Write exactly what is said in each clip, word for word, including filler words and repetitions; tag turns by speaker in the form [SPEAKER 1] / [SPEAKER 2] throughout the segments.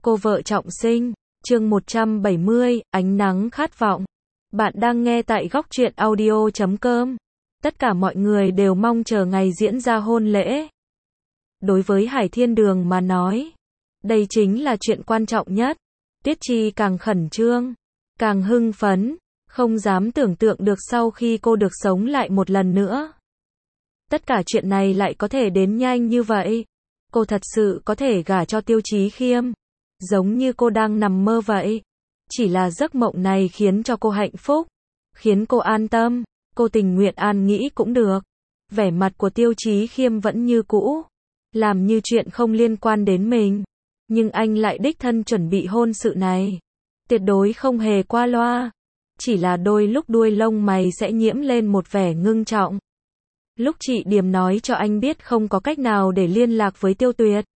[SPEAKER 1] Cô vợ trọng sinh, chương một trăm bảy mươi, ánh nắng khát vọng. Bạn đang nghe tại góc truyện audio chấm com. Tất cả mọi người đều mong chờ ngày diễn ra hôn lễ. Đối với Hải Thiên Đường mà nói, đây chính là chuyện quan trọng nhất. Tuyết Chi càng khẩn trương, càng hưng phấn, không dám tưởng tượng được sau khi cô được sống lại một lần nữa. Tất cả chuyện này lại có thể đến nhanh như vậy. Cô thật sự có thể gả cho Tiêu Chí Khiêm. Giống như cô đang nằm mơ vậy. Chỉ là giấc mộng này khiến cho cô hạnh phúc, khiến cô an tâm, cô tình nguyện an nghĩ cũng được. Vẻ mặt của Tiêu Chí Khiêm vẫn như cũ, làm như chuyện không liên quan đến mình. Nhưng anh lại đích thân chuẩn bị hôn sự này. Tuyệt đối không hề qua loa. Chỉ là đôi lúc đuôi lông mày sẽ nhiễm lên một vẻ ngưng trọng. Lúc chị Điềm nói cho anh biết không có cách nào để liên lạc với Tiêu Tuyệt.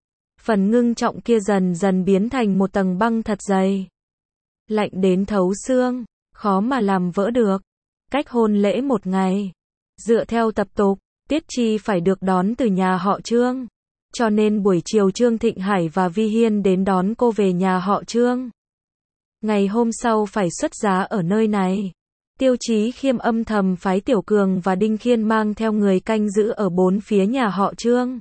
[SPEAKER 1] Phần ngưng trọng kia dần dần biến thành một tầng băng thật dày. Lạnh đến thấu xương, khó mà làm vỡ được. Cách hôn lễ một ngày. Dựa theo tập tục, Tiết Chi phải được đón từ nhà họ Trương. Cho nên buổi chiều Trương Thịnh Hải và Vi Hiên đến đón cô về nhà họ Trương. Ngày hôm sau phải xuất giá ở nơi này. Tiêu Chí Khiêm âm thầm phái Tiểu Cường và Đinh Khiên mang theo người canh giữ ở bốn phía nhà họ Trương.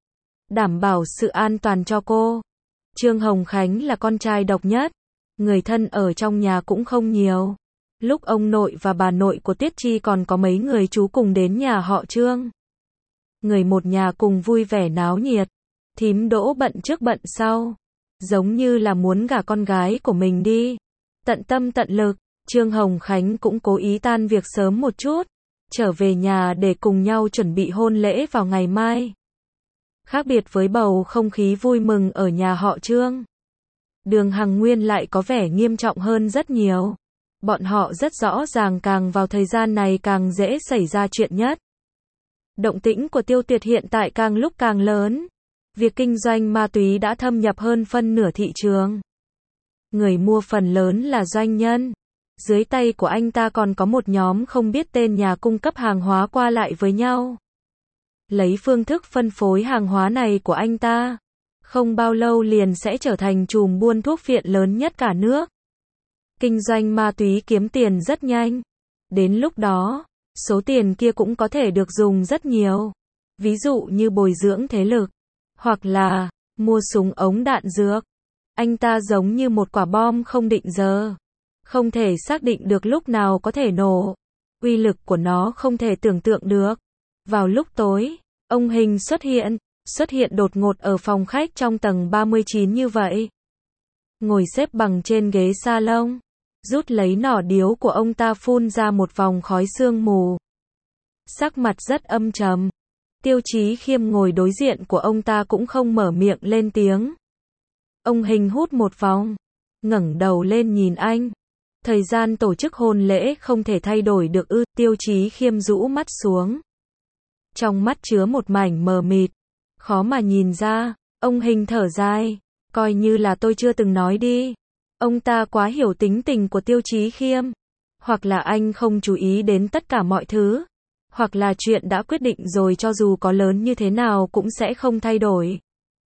[SPEAKER 1] Đảm bảo sự an toàn cho cô. Trương Hồng Khánh là con trai độc nhất. Người thân ở trong nhà cũng không nhiều. Lúc ông nội và bà nội của Tiết Chi còn có mấy người chú cùng đến nhà họ Trương. Người một nhà cùng vui vẻ náo nhiệt. Thím Đỗ bận trước bận sau. Giống như là muốn gả con gái của mình đi. Tận tâm tận lực. Trương Hồng Khánh cũng cố ý tan việc sớm một chút. Trở về nhà để cùng nhau chuẩn bị hôn lễ vào ngày mai. Khác biệt với bầu không khí vui mừng ở nhà họ Trương. Đường Hằng Nguyên lại có vẻ nghiêm trọng hơn rất nhiều. Bọn họ rất rõ ràng càng vào thời gian này càng dễ xảy ra chuyện nhất. Động tĩnh của Tiêu Tuyệt hiện tại càng lúc càng lớn. Việc kinh doanh ma túy đã thâm nhập hơn phân nửa thị trường. Người mua phần lớn là doanh nhân. Dưới tay của anh ta còn có một nhóm không biết tên nhà cung cấp hàng hóa qua lại với nhau. Lấy phương thức phân phối hàng hóa này của anh ta, không bao lâu liền sẽ trở thành chùm buôn thuốc phiện lớn nhất cả nước. Kinh doanh ma túy kiếm tiền rất nhanh. Đến lúc đó, số tiền kia cũng có thể được dùng rất nhiều. Ví dụ như bồi dưỡng thế lực, hoặc là mua súng ống đạn dược. Anh ta giống như một quả bom không định giờ. Không thể xác định được lúc nào có thể nổ. Uy lực của nó không thể tưởng tượng được. Vào lúc tối, ông Hình xuất hiện, xuất hiện đột ngột ở phòng khách trong tầng ba mươi chín như vậy. Ngồi xếp bằng trên ghế salon, rút lấy nỏ điếu của ông ta phun ra một vòng khói sương mù. Sắc mặt rất âm trầm. Tiêu Chí Khiêm ngồi đối diện của ông ta cũng không mở miệng lên tiếng. Ông Hình hút một vòng, ngẩng đầu lên nhìn anh. Thời gian tổ chức hôn lễ không thể thay đổi được ư? Tiêu Chí Khiêm rũ mắt xuống. Trong mắt chứa một mảnh mờ mịt, khó mà nhìn ra. Ông Hình thở dài, coi như là tôi chưa từng nói đi. Ông ta quá hiểu tính tình của Tiêu Chí Khiêm. Hoặc là anh không chú ý đến tất cả mọi thứ, hoặc là chuyện đã quyết định rồi cho dù có lớn như thế nào cũng sẽ không thay đổi.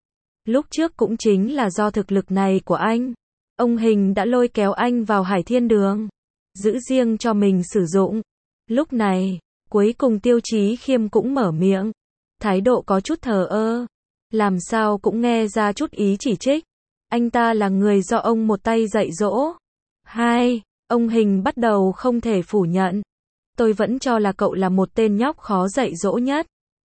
[SPEAKER 1] Lúc trước cũng chính là do thực lực này của anh. Ông Hình đã lôi kéo anh vào Hải Thiên Đường, giữ riêng cho mình sử dụng. Lúc này, cuối cùng Tiêu Chí Khiêm cũng mở miệng. Thái độ có chút thờ ơ. Làm sao cũng nghe ra chút ý chỉ trích. Anh ta là người do ông một tay dạy dỗ. Hai, ông Hình bắt đầu không thể phủ nhận. Tôi vẫn cho là cậu là một tên nhóc khó dạy dỗ nhất.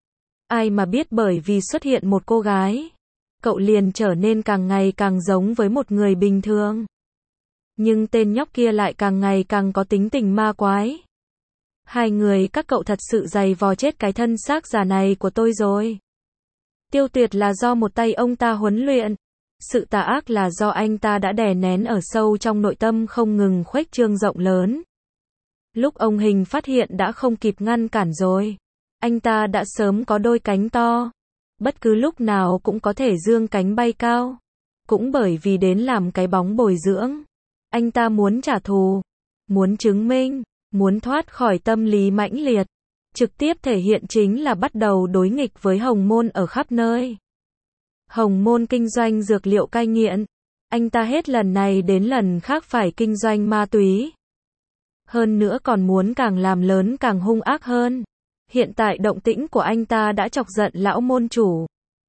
[SPEAKER 1] Ai mà biết bởi vì xuất hiện một cô gái, cậu liền trở nên càng ngày càng giống với một người bình thường. Nhưng tên nhóc kia lại càng ngày càng có tính tình ma quái. Hai người các cậu thật sự giày vò chết cái thân xác già này của tôi rồi. Tiêu Tuyệt là do một tay ông ta huấn luyện. Sự tà ác là do anh ta đã đè nén ở sâu trong nội tâm không ngừng khuếch trương rộng lớn. Lúc ông Hình phát hiện đã không kịp ngăn cản rồi. Anh ta đã sớm có đôi cánh to. Bất cứ lúc nào cũng có thể dương cánh bay cao. Cũng bởi vì đến làm cái bóng bồi dưỡng. Anh ta muốn trả thù, muốn chứng minh, muốn thoát khỏi tâm lý mãnh liệt. Trực tiếp thể hiện chính là bắt đầu đối nghịch với Hồng Môn ở khắp nơi. Hồng Môn kinh doanh dược liệu cai nghiện, Anh ta hết lần này đến lần khác phải kinh doanh ma túy. Hơn nữa còn muốn càng làm lớn càng hung ác hơn. Hiện tại động tĩnh của anh ta đã chọc giận lão môn chủ.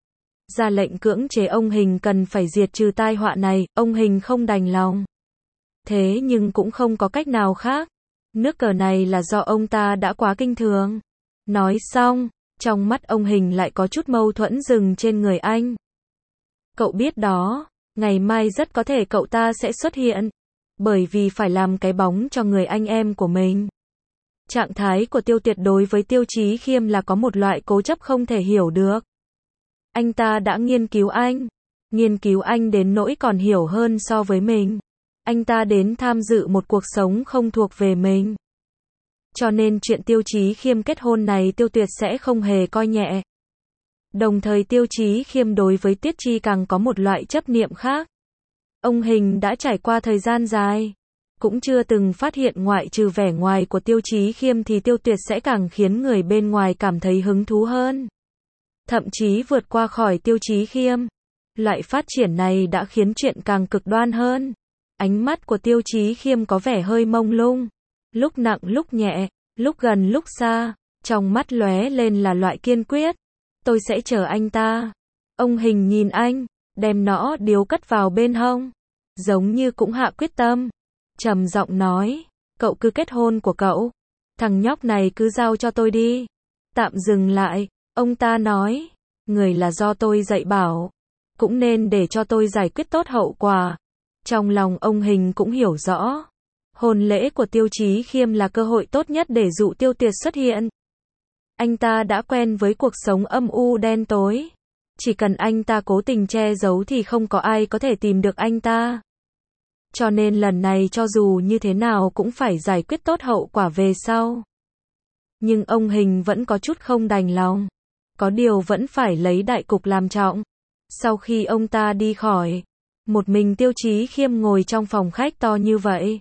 [SPEAKER 1] Ra lệnh cưỡng chế ông Hình cần phải diệt trừ tai họa này, ông Hình không đành lòng. Thế nhưng cũng không có cách nào khác. Nước cờ này là do ông ta đã quá kinh thường. Nói xong, trong mắt ông Hình lại có chút mâu thuẫn dừng trên người anh. Cậu biết đó, ngày mai rất có thể cậu ta sẽ xuất hiện. Bởi vì phải làm cái bóng cho người anh em của mình. Trạng thái của Tiêu Tuyệt đối với Tiêu Chí Khiêm là có một loại cố chấp không thể hiểu được. Anh ta đã nghiên cứu anh. Nghiên cứu anh đến nỗi còn hiểu hơn so với mình. Anh ta đến tham dự một cuộc sống không thuộc về mình. Cho nên chuyện Tiêu Chí Khiêm kết hôn này Tiêu Tuyệt sẽ không hề coi nhẹ. Đồng thời Tiêu Chí Khiêm đối với Tiết Chi càng có một loại chấp niệm khác. Ông Hình đã trải qua thời gian dài, cũng chưa từng phát hiện ngoại trừ vẻ ngoài của Tiêu Chí Khiêm thì Tiêu Tuyệt sẽ càng khiến người bên ngoài cảm thấy hứng thú hơn. Thậm chí vượt qua khỏi Tiêu Chí Khiêm. Loại phát triển này đã khiến chuyện càng cực đoan hơn. Ánh mắt của Tiêu Chí Khiêm có vẻ hơi mông lung, lúc nặng lúc nhẹ, lúc gần lúc xa, trong mắt lóe lên là loại kiên quyết. Tôi sẽ chờ anh ta. Ông Hình nhìn anh, đem nõ điếu cất vào bên hông, giống như cũng hạ quyết tâm. Trầm giọng nói, cậu cứ kết hôn của cậu, thằng nhóc này cứ giao cho tôi đi. Tạm dừng lại, ông ta nói, người là do tôi dạy bảo, cũng nên để cho tôi giải quyết tốt hậu quả. Trong lòng ông Hình cũng hiểu rõ, hôn lễ của Tiêu Chí Khiêm là cơ hội tốt nhất để dụ Tiêu Tuyệt xuất hiện. Anh ta đã quen với cuộc sống âm u đen tối. Chỉ cần anh ta cố tình che giấu thì không có ai có thể tìm được anh ta. Cho nên lần này cho dù như thế nào cũng phải giải quyết tốt hậu quả về sau. Nhưng ông Hình vẫn có chút không đành lòng. Có điều vẫn phải lấy đại cục làm trọng. Sau khi ông ta đi khỏi, một mình Tiêu Chí Khiêm ngồi trong phòng khách to như vậy.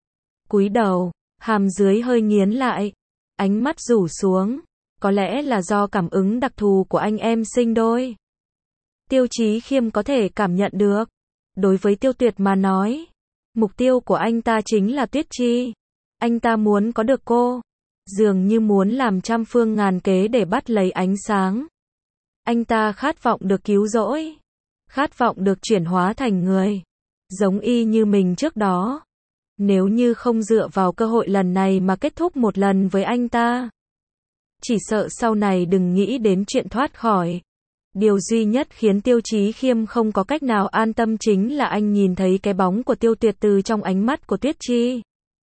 [SPEAKER 1] Cúi đầu, hàm dưới hơi nghiến lại, ánh mắt rủ xuống. Có lẽ là do cảm ứng đặc thù của anh em sinh đôi. Tiêu Chí Khiêm có thể cảm nhận được. Đối với Tiêu Tuyệt mà nói, mục tiêu của anh ta chính là Tuyết Chi. Anh ta muốn có được cô. Dường như muốn làm trăm phương ngàn kế để bắt lấy ánh sáng. Anh ta khát vọng được cứu rỗi. Khát vọng được chuyển hóa thành người. Giống y như mình trước đó. Nếu như không dựa vào cơ hội lần này mà kết thúc một lần với anh ta, chỉ sợ sau này đừng nghĩ đến chuyện thoát khỏi. Điều duy nhất khiến Tiêu Chí Khiêm không có cách nào an tâm chính là anh nhìn thấy cái bóng của Tiêu Tuyệt từ trong ánh mắt của Tuyết Chi.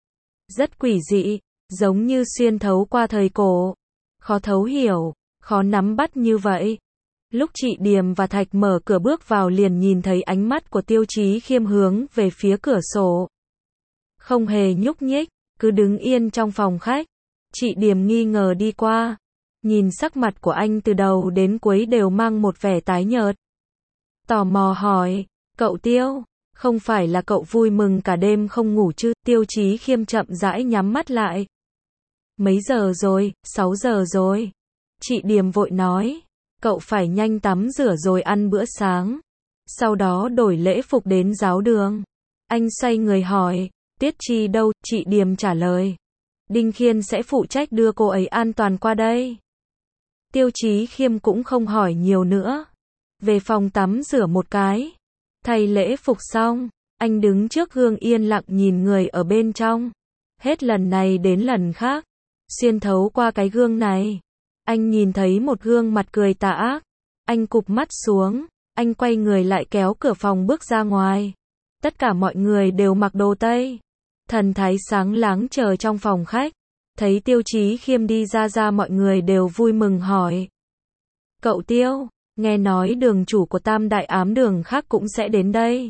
[SPEAKER 1] Rất quỷ dị, giống như xuyên thấu qua thời cổ. Khó thấu hiểu, khó nắm bắt như vậy. Lúc chị Điềm và Thạch mở cửa bước vào liền nhìn thấy ánh mắt của Tiêu Chí Khiêm hướng về phía cửa sổ. Không hề nhúc nhích, cứ đứng yên trong phòng khách. Chị Điềm nghi ngờ đi qua, nhìn sắc mặt của anh từ đầu đến cuối đều mang một vẻ tái nhợt. Tò mò hỏi, cậu Tiêu, không phải là cậu vui mừng cả đêm không ngủ chứ? Tiêu Chí Khiêm chậm rãi nhắm mắt lại. Mấy giờ rồi? Sáu giờ rồi. Chị Điềm vội nói, cậu phải nhanh tắm rửa rồi ăn bữa sáng. Sau đó đổi lễ phục đến giáo đường. Anh xoay người hỏi, Tiết Chi đâu? Chị Điềm trả lời, Đinh Khiên sẽ phụ trách đưa cô ấy an toàn qua đây. Tiêu Chí Khiêm cũng không hỏi nhiều nữa. Về phòng tắm rửa một cái. Thay lễ phục xong, anh đứng trước gương yên lặng nhìn người ở bên trong. Hết lần này đến lần khác. Xuyên thấu qua cái gương này, anh nhìn thấy một gương mặt cười tà ác. Anh cụp mắt xuống, anh quay người lại kéo cửa phòng bước ra ngoài. Tất cả mọi người đều mặc đồ Tây. Thần thái sáng láng chờ trong phòng khách. Thấy Tiêu Chí Khiêm đi ra ra mọi người đều vui mừng hỏi. Cậu Tiêu, nghe nói đường chủ của Tam Đại Ám Đường khác cũng sẽ đến đây.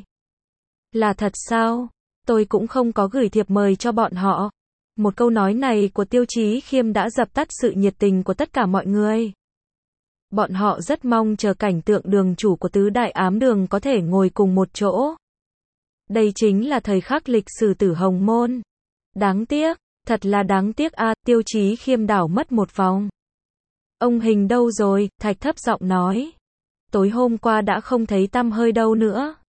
[SPEAKER 1] Là thật sao? Tôi cũng không có gửi thiệp mời cho bọn họ. Một câu nói này của Tiêu Chí Khiêm đã dập tắt sự nhiệt tình của tất cả mọi người. Bọn họ rất mong chờ cảnh tượng đường chủ của Tứ Đại Ám Đường có thể ngồi cùng một chỗ. Đây chính là thời khắc lịch sử Tử Hồng Môn. Đáng tiếc, thật là đáng tiếc a. À, Tiêu Chí Khiêm đảo mất một vòng. Ông Hình đâu rồi? Thạch thấp giọng nói. Tối hôm qua đã không thấy tăm hơi đâu nữa.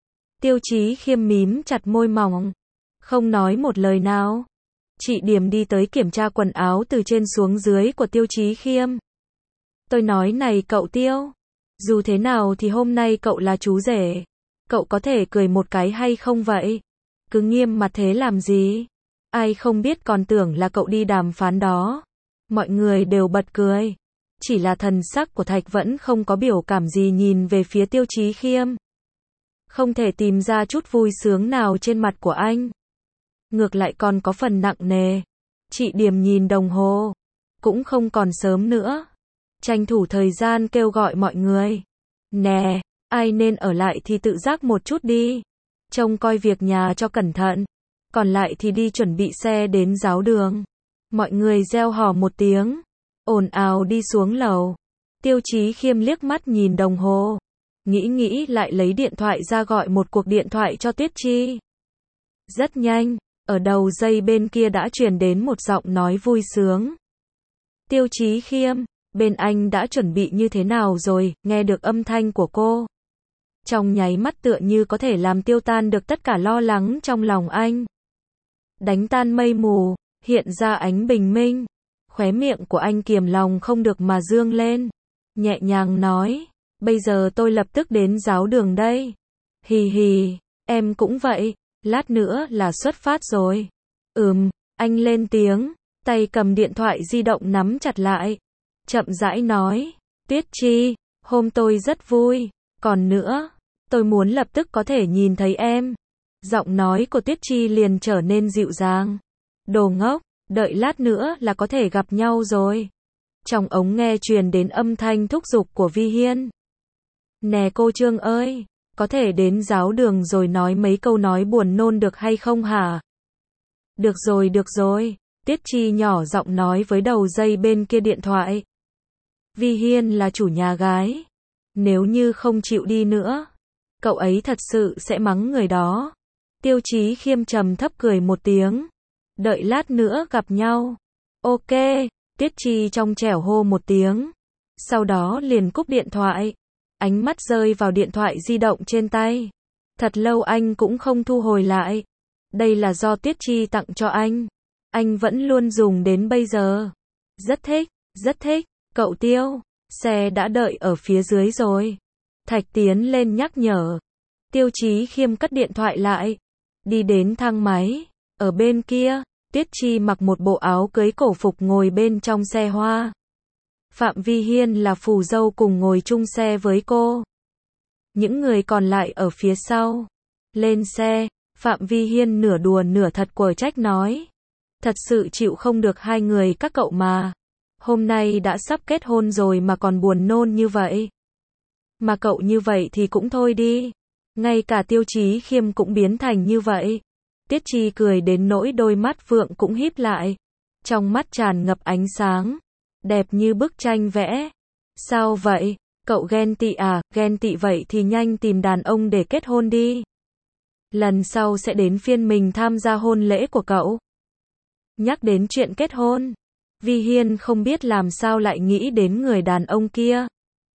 [SPEAKER 1] Tiêu Chí Khiêm mím chặt môi mỏng, không nói một lời nào. Chị Điềm đi tới kiểm tra quần áo từ trên xuống dưới của Tiêu Chí Khiêm. Tôi nói này cậu Tiêu, dù thế nào thì hôm nay cậu là chú rể. Cậu có thể cười một cái hay không vậy? Cứ nghiêm mặt thế làm gì? Ai không biết còn tưởng là cậu đi đàm phán đó. Mọi người đều bật cười. Chỉ là thần sắc của Thạch vẫn không có biểu cảm gì nhìn về phía Tiêu Chí Khiêm. Không thể tìm ra chút vui sướng nào trên mặt của anh. Ngược lại còn có phần nặng nề. Chị Điềm nhìn đồng hồ. Cũng không còn sớm nữa. Tranh thủ thời gian kêu gọi mọi người. Nè, ai nên ở lại thì tự giác một chút đi. Trông coi việc nhà cho cẩn thận. Còn lại thì đi chuẩn bị xe đến giáo đường. Mọi người reo hò một tiếng. Ồn ào đi xuống lầu. Tiêu Chí Khiêm liếc mắt nhìn đồng hồ. Nghĩ nghĩ lại lấy điện thoại ra gọi một cuộc điện thoại cho Tuyết Chi. Rất nhanh, ở đầu dây bên kia đã truyền đến một giọng nói vui sướng. Tiêu Chí Khiêm, bên anh đã chuẩn bị như thế nào rồi? Nghe được âm thanh của cô. Trong nháy mắt tựa như có thể làm tiêu tan được tất cả lo lắng trong lòng anh. Đánh tan mây mù, hiện ra ánh bình minh. Khóe miệng của anh kiềm lòng không được mà dương lên. Nhẹ nhàng nói, bây giờ tôi lập tức đến giáo đường đây. Hì hì, em cũng vậy, lát nữa là xuất phát rồi. Ừm, anh lên tiếng, tay cầm điện thoại di động nắm chặt lại. Chậm rãi nói, Tuyết Chi, hôm tôi rất vui, còn nữa, tôi muốn lập tức có thể nhìn thấy em. Giọng nói của Tuyết Chi liền trở nên dịu dàng. Đồ ngốc, đợi lát nữa là có thể gặp nhau rồi. Trong ống nghe truyền đến âm thanh thúc giục của Vi Hiên. Nè cô Trương ơi, có thể đến giáo đường rồi nói mấy câu nói buồn nôn được hay không hả? Được rồi được rồi, Tuyết Chi nhỏ giọng nói với đầu dây bên kia điện thoại. Vi Hiên là chủ nhà gái. Nếu như không chịu đi nữa, cậu ấy thật sự sẽ mắng người đó. Tiêu Chí Khiêm trầm thấp cười một tiếng. Đợi lát nữa gặp nhau. Ok, Tuyết Chi trong trẻo hô một tiếng. Sau đó liền cúp điện thoại. Ánh mắt rơi vào điện thoại di động trên tay. Thật lâu anh cũng không thu hồi lại. Đây là do Tuyết Chi tặng cho anh. Anh vẫn luôn dùng đến bây giờ. Rất thích, rất thích. Cậu Tiêu, xe đã đợi ở phía dưới rồi. Thạch tiến lên nhắc nhở. Tiêu Chí Khiêm cất điện thoại lại. Đi đến thang máy. Ở bên kia, Tuyết Chi mặc một bộ áo cưới cổ phục ngồi bên trong xe hoa. Phạm Vi Hiên là phù dâu cùng ngồi chung xe với cô. Những người còn lại ở phía sau. Lên xe, Phạm Vi Hiên nửa đùa nửa thật quở trách nói. Thật sự chịu không được hai người các cậu mà. Hôm nay đã sắp kết hôn rồi mà còn buồn nôn như vậy. Mà cậu như vậy thì cũng thôi đi. Ngay cả Tiêu Chí Khiêm cũng biến thành như vậy. Tuyết Chi cười đến nỗi đôi mắt phượng cũng híp lại. Trong mắt tràn ngập ánh sáng. Đẹp như bức tranh vẽ. Sao vậy? Cậu ghen tị à? Ghen tị vậy thì nhanh tìm đàn ông để kết hôn đi. Lần sau sẽ đến phiên mình tham gia hôn lễ của cậu. Nhắc đến chuyện kết hôn, Vi Hiên không biết làm sao lại nghĩ đến người đàn ông kia.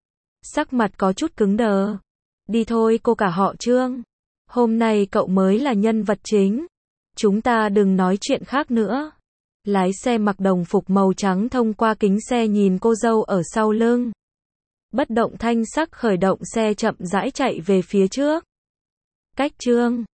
[SPEAKER 1] Sắc mặt có chút cứng đờ. Đi thôi cô cả họ Trương. Hôm nay cậu mới là nhân vật chính. Chúng ta đừng nói chuyện khác nữa. Lái xe mặc đồng phục màu trắng thông qua kính xe nhìn cô dâu ở sau lưng. Bất động thanh sắc khởi động xe chậm rãi chạy về phía trước. Cách Trương